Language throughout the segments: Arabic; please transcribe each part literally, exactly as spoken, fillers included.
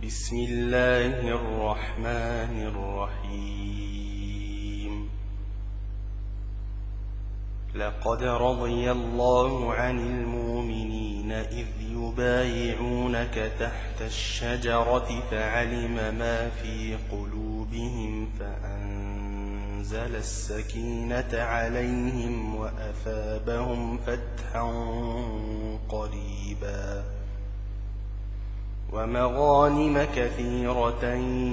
بسم الله الرحمن الرحيم. لقد رضي الله عن المؤمنين إذ يبايعونك تحت الشجرة فعلم ما في قلوبهم فأنزل السكينة عليهم وأثابهم فتحا قريبا ومغانم كثيرة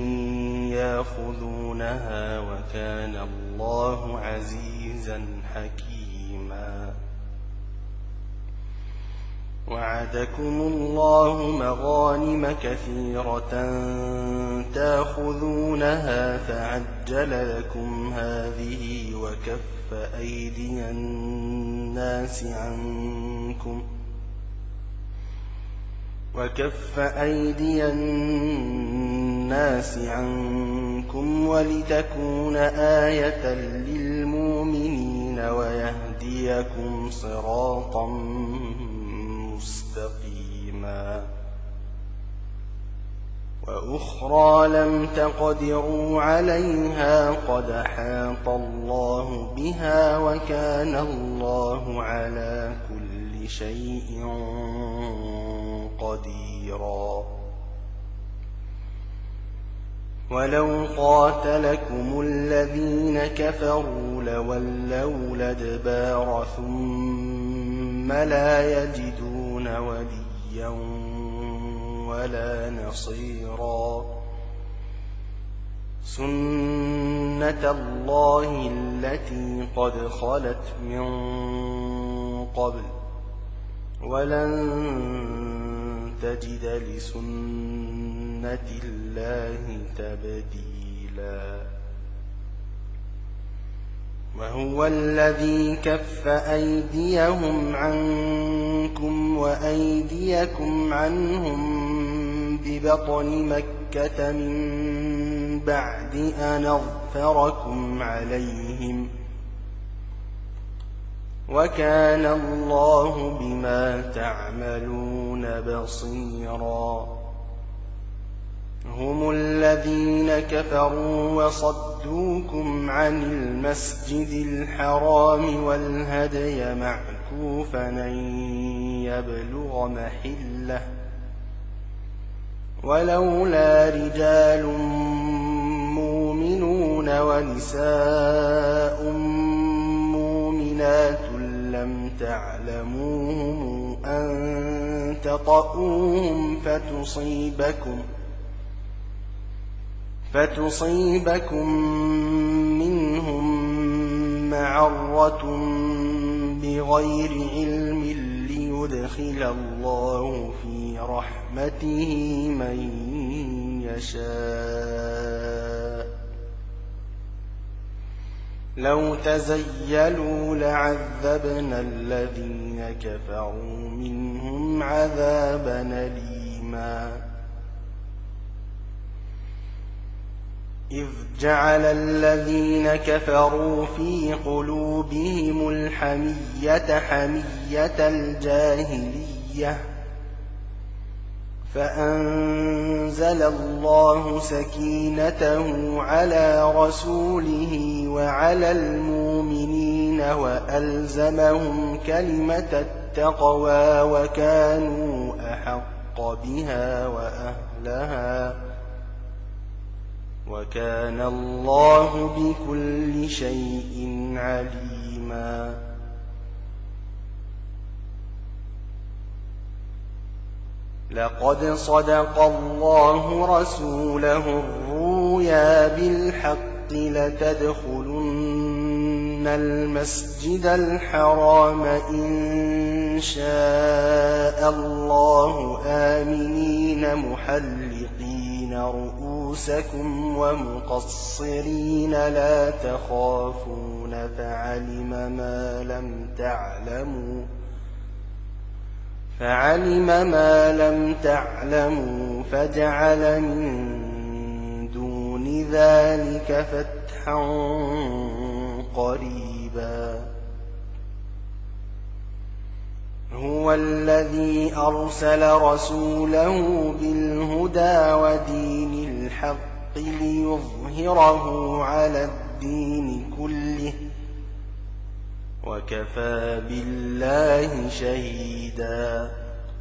يأخذونها وكان الله عزيزا حكيما. وعدكم الله مغانم كثيرة تأخذونها فعجل لكم هذه وكف أيدي الناس عنكم وكف أيدي الناس عنكم ولتكون آية للمؤمنين ويهديكم صراطا مستقيما. وأخرى لم تقدروا عليها قد أحاط الله بها وكان الله على كل شيء قديرا. ولو قاتلكم الذين كفروا لولوا الأدبار ثم لا يجدون وليا ولا نصيرا. سنة الله التي قد خلت من قبل ولن تجد لسنة الله تبديلا. وهو الذي كف أيديهم عنكم وأيديكم عنهم ببطن مكة من بعد أن أظفركم عليهم وكان الله بما تعملون بصيرا. هم الذين كفروا وصدوكم عن المسجد الحرام والهدي معكوفا أن يبلغ محله ولولا رجال مؤمنون ونساء مؤمنات لم تعلموهم أن تطؤوهم فتصيبكم فتصيبكم منهم معرة بغير علم ليدخل الله في رحمته من يشاء. لو تزيلوا لعذبنا الذين كفروا منهم عذابا أليما. إذ جعل الذين كفروا في قلوبهم الحمية حمية الجاهلية فأنزل الله سكينته على رسوله وعلى المؤمنين وألزمهم كلمة التقوى وكانوا أحق بها وأهلها وكان الله بكل شيء عليما. لقد صدق الله رسوله الرؤيا بالحق لتدخلن المسجد الحرام إن شاء الله آمنين محلقين رؤوسكم ومقصرين لا تخافون فعلم ما لم تعلموا فعلم ما لم تعلموا فجعل من دون ذلك فتحا قريبا. هو الذي أرسل رسوله بالهدى ودين الحق ليظهره على الدين كله وكفى بالله شهيدا.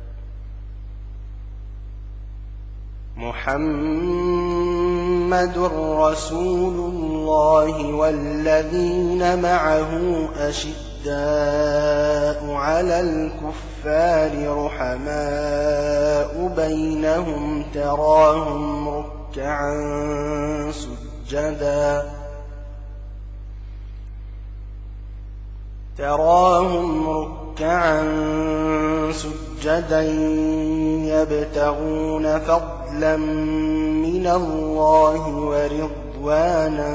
محمد رسول الله والذين معه أشداء على الكفار رحماء بينهم تراهم ركعا سجدا تراهم ركعا سجدا يبتغون فضلا من الله ورضوانا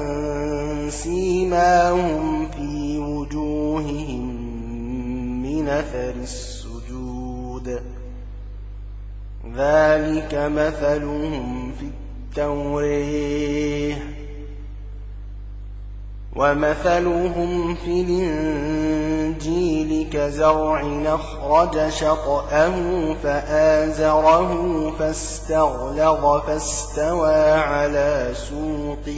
سيماهم في وجوههم من أثر السجود ذلك مثلهم في التوراة ومثلهم في الإنجيل كزرع أخرج شطأه فآزره فاستغلظ فاستوى على سوقه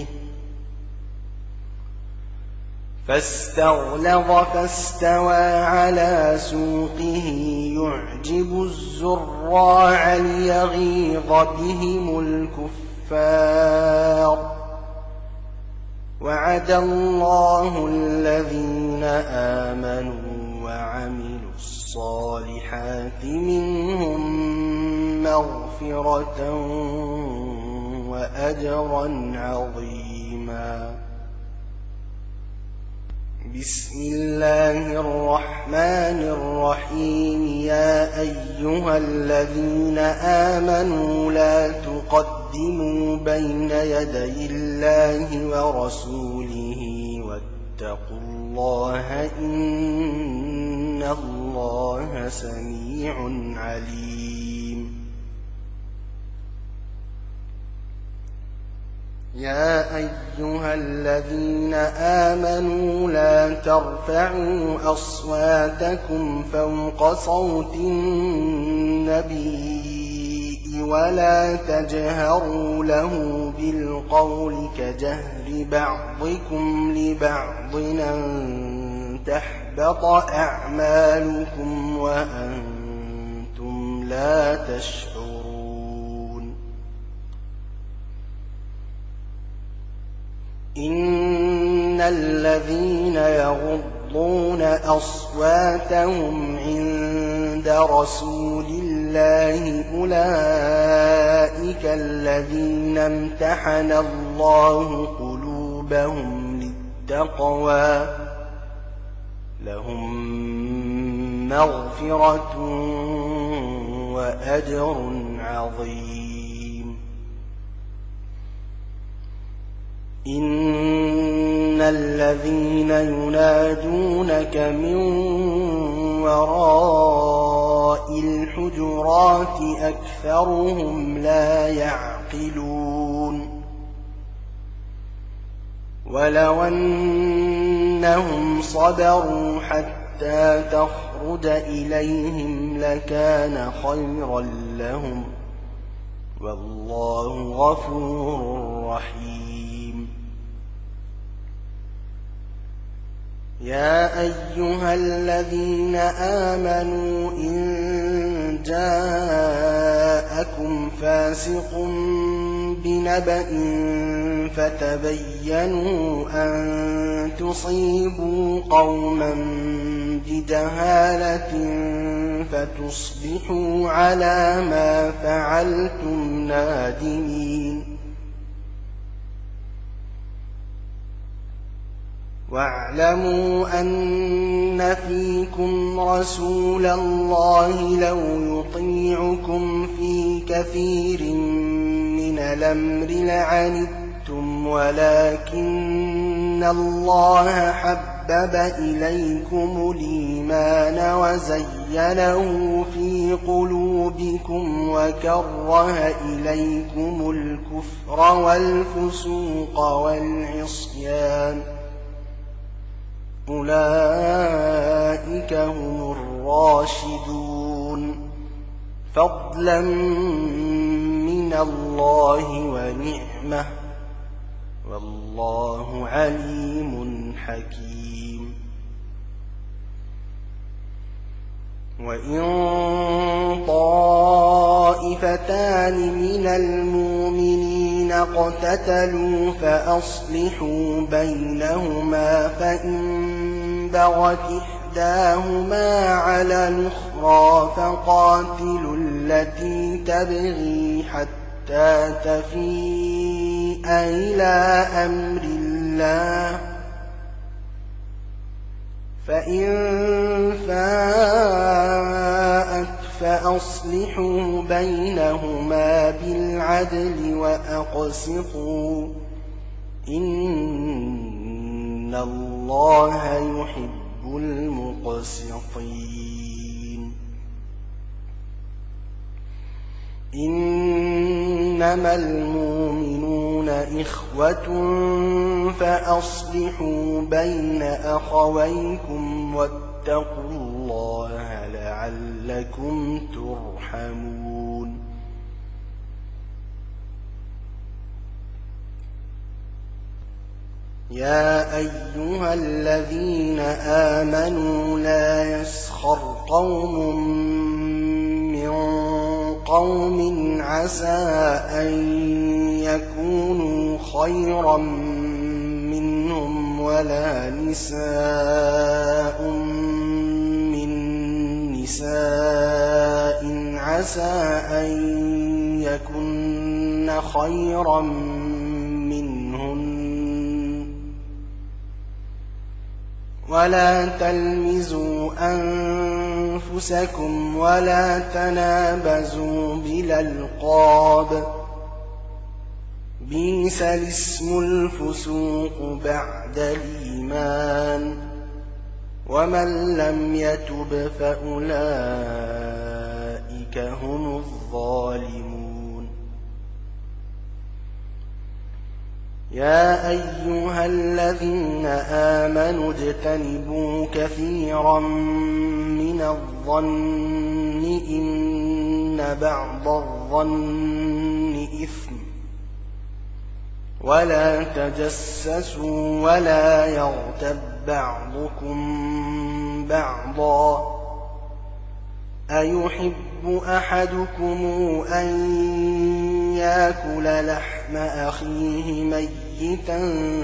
فاستغلظ فاستوى على سوقه يعجب الزراع ليغيظ بهم الكفار. وعد الله الذين آمنوا وعملوا الصالحات منهم مغفرة وأجرا عظيما. بسم الله الرحمن الرحيم. يا أيها الذين آمنوا لا تقدموا بين يدي الله ورسوله واتقوا الله إن الله سميع عليم. يا أيها الذين آمنوا لا ترفعوا أصواتكم فوق صوت النبي ولا تجهروا له بالقول كجهر بعضكم لبعض أن تحبط أعمالكم وأنتم لا تشعرون. إن الذين يغضون أصواتهم عند رسول الله أولئك الذين امتحن الله قلوبهم للتقوى لهم مغفرة وأجر عظيم. إن الذين ينادونك من وراء الحجرات أكثرهم لا يعقلون. ولو أنهم صبروا حتى تخرج إليهم لكان خيرا لهم والله غفور رحيم. يا أيها الذين آمنوا إن جاءكم فاسق بنبأ فتبينوا أن تصيبوا قوما بجهالة فتصبحوا على ما فعلتم نادمين. واعلموا أن فيكم رسول الله لو يطيعكم في كثير من الأمر لعنتم ولكن الله حبب إليكم الإيمان وزينه في قلوبكم وكره إليكم الكفر والفسوق والعصيان أولئك هم الراشدون فضلا من الله ونعمة والله عليم حكيم وإن طائفتان من المؤمنين اقتتلوا فأصلحوا بينهما فإن بغت إحداهما على الأخرى فقاتلوا التي تبغي حتى تفيء إلى أمر الله فإن فاءت فأصلحوا بينهما بالعدل وأقسطوا إن الله يحب المقسطين إنما المؤمنون إخوة فأصلحوا بين أخويكم واتقوا الله لعلكم ترحمون يا أيها الذين آمنوا لا يسخر قوم من قوم عسى أن يكونوا خيرا منهم ولا نساء من نساء عسى أن يكن خيرا منهن ولا تلمزوا أنفسكم ولا تنابزوا بالألقاب بئس الاسم الفسوق بعد الإيمان ومن لم يتب فأولئك هم الظالمون يا أيها الذين آمنوا اجتنبوا كثيرا من الظن إن بعض الظن إثم ولا تجسسوا ولا يغتب بعضكم بعضا أيحب أحدكم أن يأكل لحم أخيه ميتا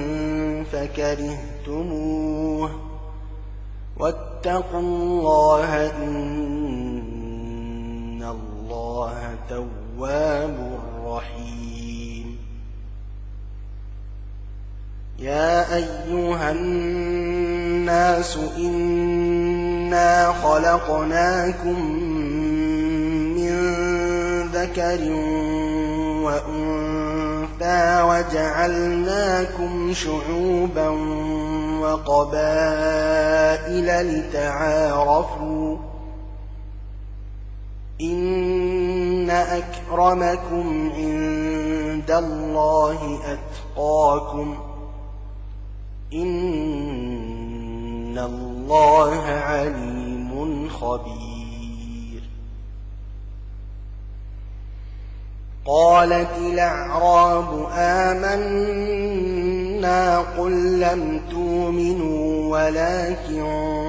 فكرهتموه واتقوا الله إن الله تواب رحيم يا أيها الناس إنا خلقناكم من ذكر وأنثى وجعلناكم شعوبا وقبائل لتعارفوا إن أكرمكم عند الله أتقاكم إن الله عليم خبير قالت الأعراب آمنا قل لم تؤمنوا ولكن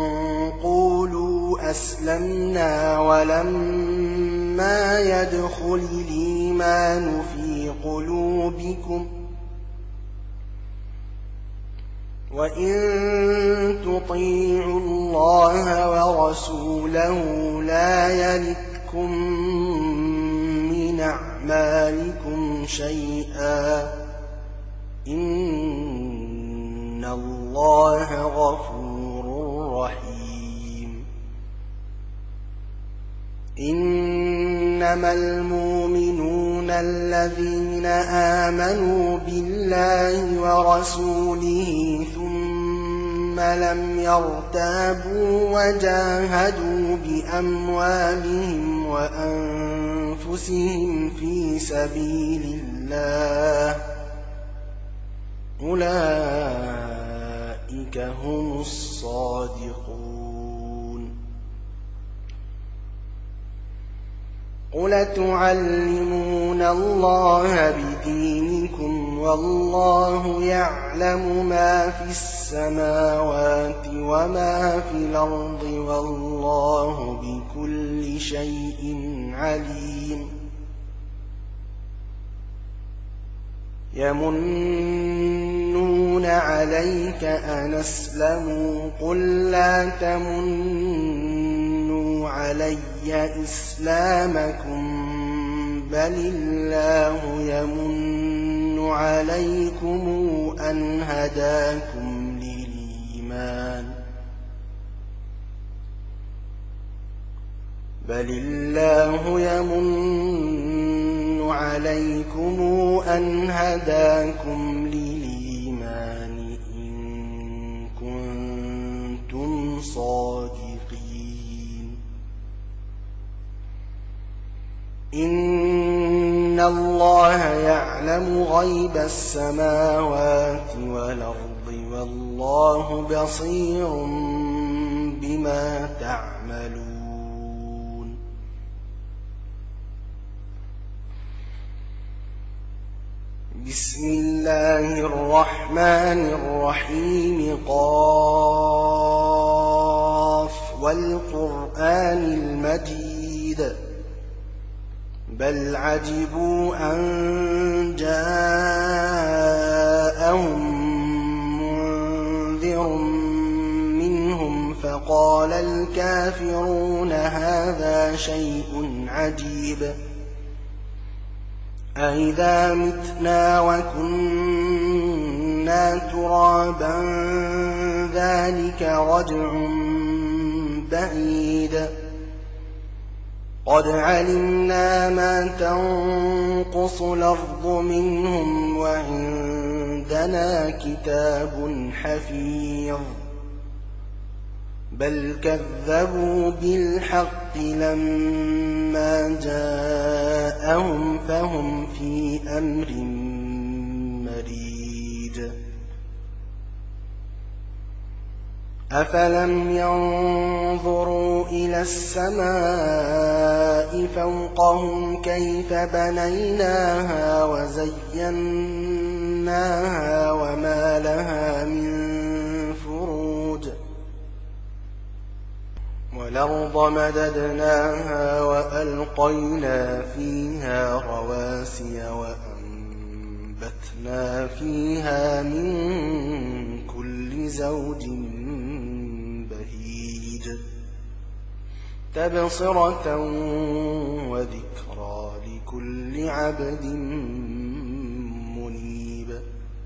قولوا أسلمنا ولما يدخل الإيمان في قلوبكم وإن تطيعوا الله ورسوله لا يلتكم من أعمالكم شيئا إن الله غفور رحيم إنما المؤمنون الذين آمنوا بالله ورسوله ثم لم يرتابوا وجاهدوا بأموالهم وأنفسهم في سبيل الله أولئك هم الصادقون قل تعلمون الله بدينكم والله يعلم ما في السماوات وما في الأرض والله بكل شيء عليم يمنون عليك أن أسلموا قل لا تمنوا علي إسلامكم بل الله يمن عليكم أن هداكم للإيمان بل الله يمن عليكم أن هداكم للإيمان إن كنتم صادقين إن الله يعلم غيب السماوات والأرض والله بصير بما تعملون بسم الله الرحمن الرحيم قاف والقرآن المجيد بل عجبوا أن جاءهم منذر منهم فقال الكافرون هذا شيء عجيب أإذا متنا وكنا ترابا ذلك رجع بعيد قد علمنا ما تنقص الأرض منهم وعندنا كتاب حفيظ بل كذبوا بالحق لما جاءهم فهم في أمر مريج أفلم ينظروا إلى السماء فوقهم كيف بنيناها وزيناها وما لها من فروج والأرض مددناها وألقينا فيها رواسي وأنبتنا فيها من كل زوج بهيج تبصرة وذكرى لكل عبد منيب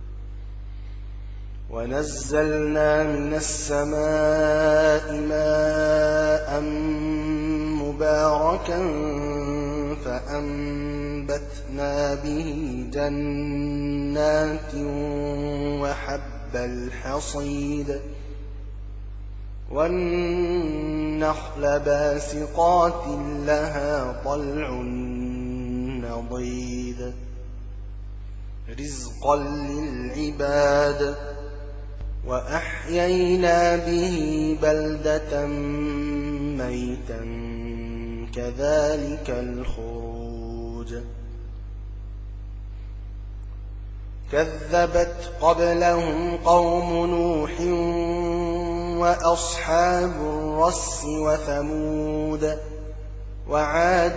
ونزلنا من السماء ماء مباركا فأنبتنا به جنات وحب الحصيد والنخل باسقات لها طلع نضيد رزقا للعباد وأحيينا به بلدة ميتا كذلك الخروج كذبت قبلهم قوم نوح وأصحاب الرس وثمود وعاد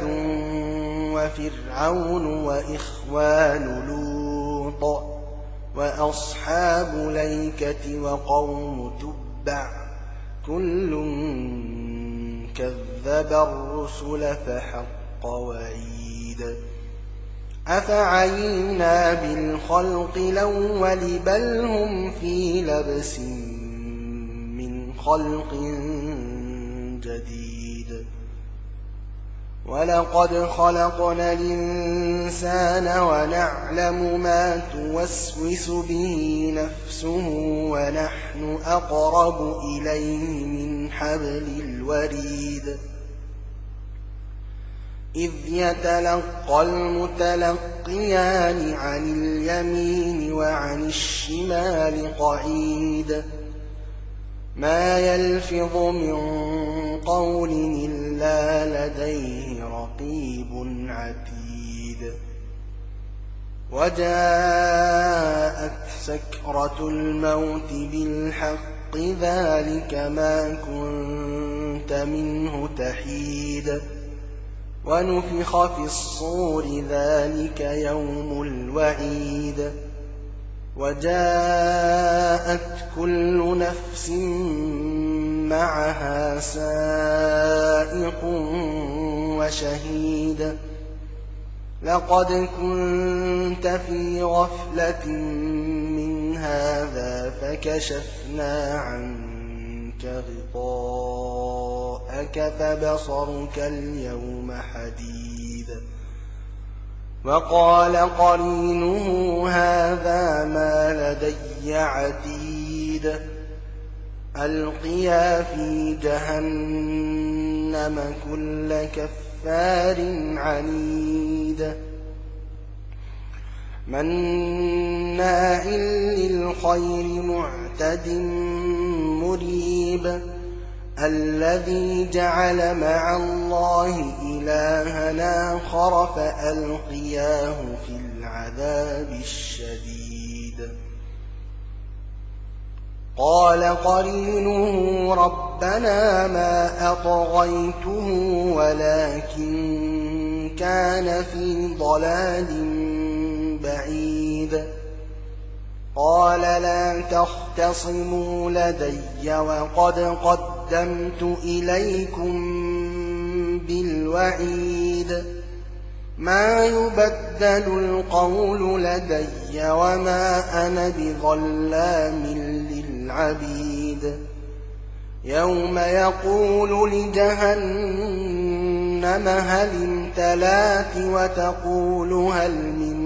وفرعون وإخوان لوط وأصحاب ليكة وقوم تبع كل كذب الرسل فحق وعيد أفعينا بالخلق الأول بل هم في لبس من خلق جديد ولقد خلقنا الإنسان ونعلم ما توسوس به نفسه ونحن أقرب إليه من حبل الوريد إذ يتلقى المتلقيان عن اليمين وعن الشمال قعيد ما يلفظ من قول إلا لديه رقيب رقيب عتيد وجاءت سكرة الموت بالحق ذلك ما كنت منه تحيد ونفخ في الصور ذلك يوم الوعيد وجاءت كل نفس معها سائق وشهيد لقد كنت في غفلة من هذا فكشفنا عنك غطاءك فبصرك اليوم حديد وقال قرينه هذا ما لدي عتيد ألقيا في جهنم كل كفار عنيد مناع للخير معتد مريب الذي جعل مع الله إلها آخر فألقياه في العذاب الشديد قال قرينه ربنا ما أطغيته ولكن كان في ضلال بعيد قال لا تختصموا لدي وقد قدمت إليكم بالوعيد ما يبدل القول لدي وما أنا بظلام للعبيد يوم يقول لجهنم هل امتلأت وتقول هل من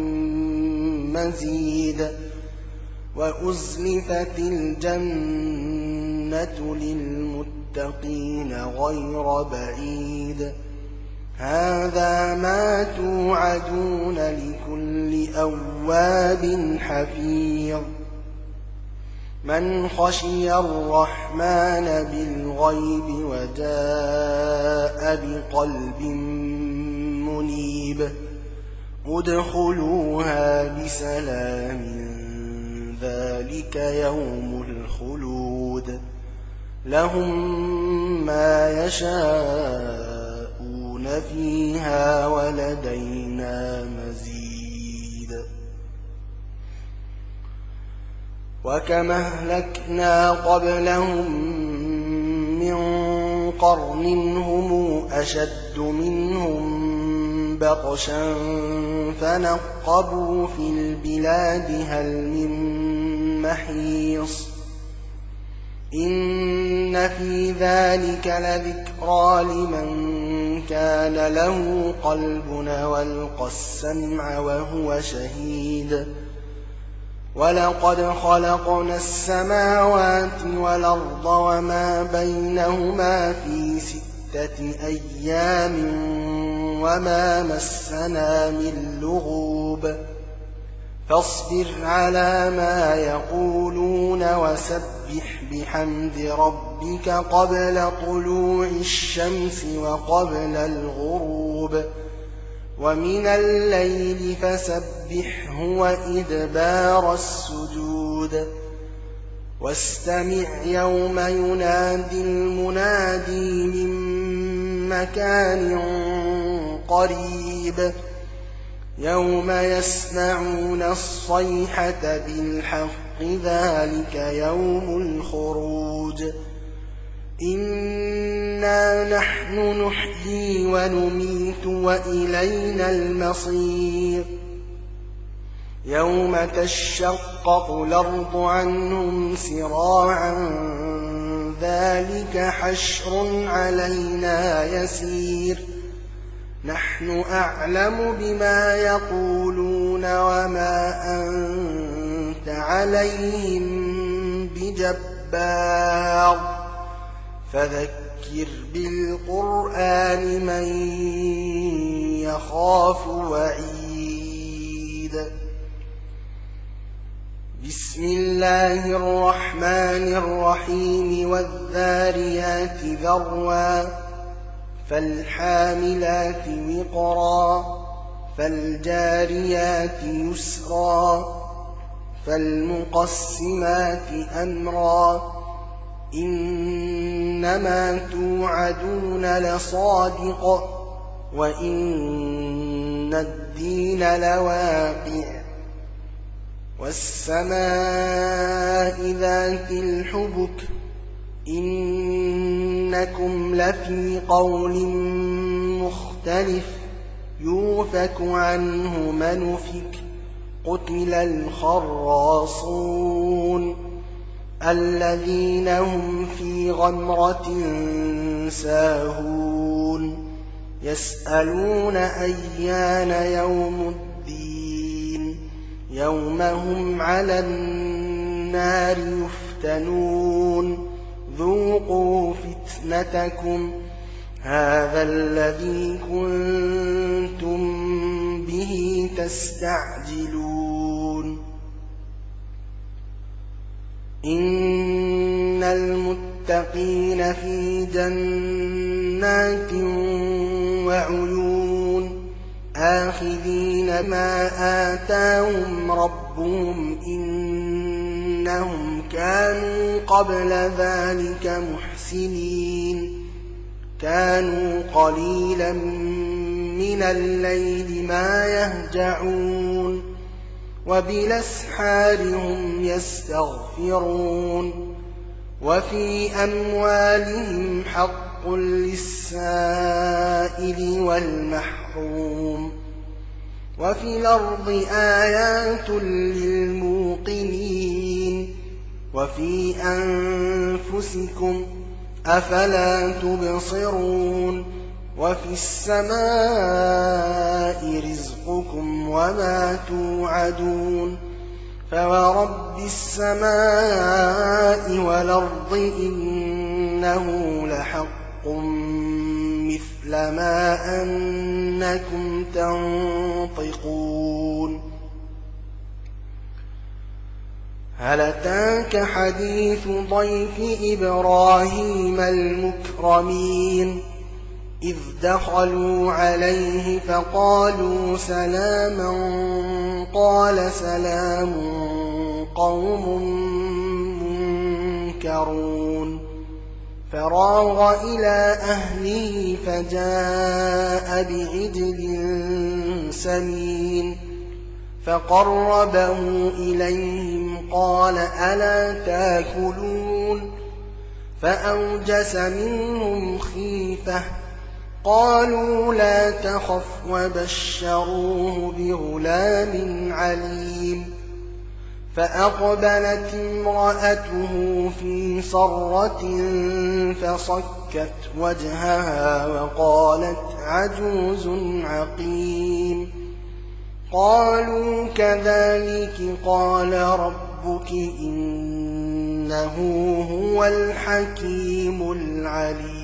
مزيد وأزلفت الجنة للمتقين غير بعيد هذا ما توعدون لكل أواب حفيظ من خشي الرحمن بالغيب وجاء بقلب منيب ادخلوها بسلام ذلك يوم الخلود لهم ما يشاءون فيها ولدينا مزيد وكما أهلكنا قبلهم من قرن هم أشد منهم بطشا فنقبوا في البلاد هل من محيص إن في ذلك لذكرى لمن كان له قلب والقى السمع وهو شهيد ولقد خلقنا السماوات والأرض وما بينهما في ستة أيام وما مسنا من لغوب فاصبر على ما يقولون وسبح بحمد ربك قبل طلوع الشمس وقبل الغروب ومن الليل فسبحه وإدبار السجود واستمع يوم ينادي المنادي من مكان قريب يوم يسمعون الصيحة بالحق ذلك يوم الخروج إنا نحن نحيي ونميت وإلينا المصير يوم تشقق الأرض عنهم سراعا ذلك حشر علينا يسير نحن أعلم بما يقولون وما أنت عليهم بجبار فذكر بالقرآن من يخاف وعيد بسم الله الرحمن الرحيم والذاريات ذروا فالحاملات وقرا فالجاريات يسرا فالمقسمات أمرا إنما توعدون لصادق وإن الدين لواقع والسماء ذات الحبك إنكم لفي قول مختلف يؤفك عنه من أفك قتل الخراصون الذين هم في غمرة ساهون يسألون أيان يوم الدين يوم هم على النار يفتنون ذوقوا فتنتكم هذا الذي كنتم به تستعجلون إن المتقين في جنات وعيون آخذين ما آتاهم ربهم إنهم كانوا قبل ذلك محسنين كانوا قليلا من الليل ما يهجعون وبالأسحار هم يستغفرون وفي أموالهم حق للسائل والمحروم وفي الأرض آيات للموقنين وفي أنفسكم أفلا تبصرون وفي السماء رزقكم وما توعدون فورب السماء والأرض إنه لحق مثل ما أنكم تنطقون هل أتاك حديث ضيف إبراهيم المكرمين إذ دخلوا عليه فقالوا سلاما قال سلام قوم منكرون فراغ إلى أهله فجاء بعجل سمين فقربه إليهم قال ألا تاكلون فأوجس منهم خيفة قالوا لا تخف وبشروه بغلام عليم فأقبلت امرأته في صرة فصكت وجهها وقالت عجوز عقيم قالوا كذلك قال ربك إنه هو الحكيم العليم